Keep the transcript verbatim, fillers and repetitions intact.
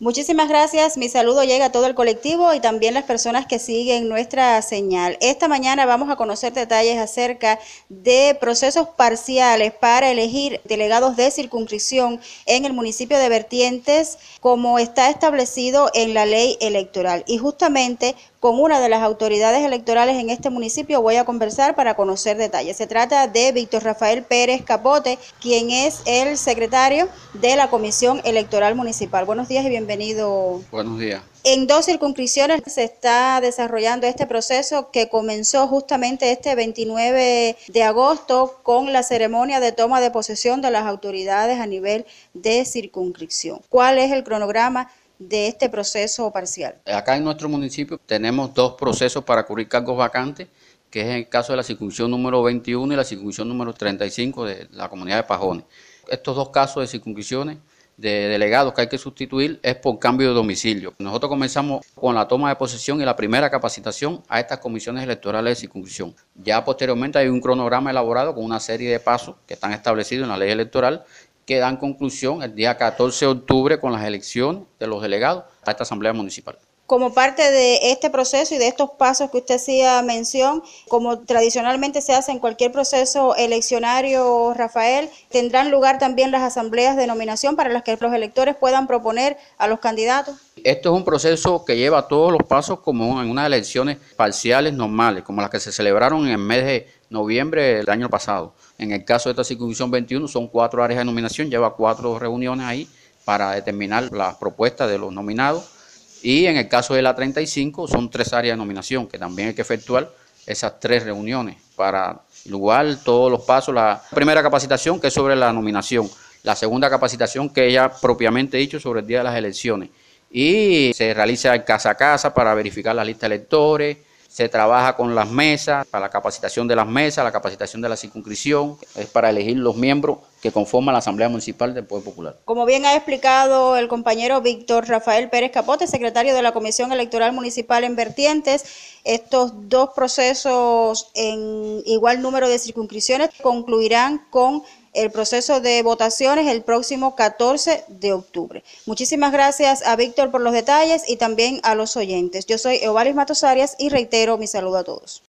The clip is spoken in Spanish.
Muchísimas gracias. Mi saludo llega a todo el colectivo y también las personas que siguen nuestra señal. Esta mañana vamos a conocer detalles acerca de procesos parciales para elegir delegados de circunscripción en el municipio de Vertientes, como está establecido en la ley electoral. Y justamente con una de las autoridades electorales en este municipio voy a conversar para conocer detalles. Se trata de Víctor Rafael Pérez Capote, quien es el secretario de la Comisión Electoral Municipal. Buenos días y bienvenido. Buenos días. En dos circunscripciones se está desarrollando este proceso que comenzó justamente este veintinueve de agosto con la ceremonia de toma de posesión de las autoridades a nivel de circunscripción. ¿Cuál es el cronograma de este proceso parcial? Acá en nuestro municipio tenemos dos procesos para cubrir cargos vacantes, que es el caso de la circunscripción número veintiuno y la circunscripción número treinta y cinco de la comunidad de Pajones. Estos dos casos de circunscripciones de delegados que hay que sustituir es por cambio de domicilio. Nosotros comenzamos con la toma de posesión y la primera capacitación a estas comisiones electorales de circunscripción. Ya posteriormente hay un cronograma elaborado con una serie de pasos que están establecidos en la ley electoral que dan conclusión el día catorce de octubre con las elecciones de los delegados a esta asamblea municipal. Como parte de este proceso y de estos pasos que usted hacía mención, como tradicionalmente se hace en cualquier proceso eleccionario, Rafael, ¿tendrán lugar también las asambleas de nominación para las que los electores puedan proponer a los candidatos? Esto es un proceso que lleva todos los pasos como en unas elecciones parciales normales, como las que se celebraron en el mes de noviembre del año pasado. En el caso de esta circunscripción veintiuno son cuatro áreas de nominación, lleva cuatro reuniones ahí para determinar las propuestas de los nominados. Y en el caso de la treinta y cinco son tres áreas de nominación, que también hay que efectuar esas tres reuniones para igual todos los pasos. La primera capacitación, que es sobre la nominación. La segunda capacitación, que es ya propiamente dicho sobre el día de las elecciones. Y se realiza casa a casa para verificar la lista de electores. Se trabaja con las mesas, para la capacitación de las mesas, la capacitación de la circunscripción, es para elegir los miembros que conforman la Asamblea Municipal del Poder Popular. Como bien ha explicado el compañero Víctor Rafael Pérez Capote, secretario de la Comisión Electoral Municipal en Vertientes, estos dos procesos en igual número de circunscripciones concluirán con el proceso de votaciones el próximo catorce de octubre. Muchísimas gracias a Víctor por los detalles y también a los oyentes. Yo soy Eovalis Matos Arias y reitero mi saludo a todos.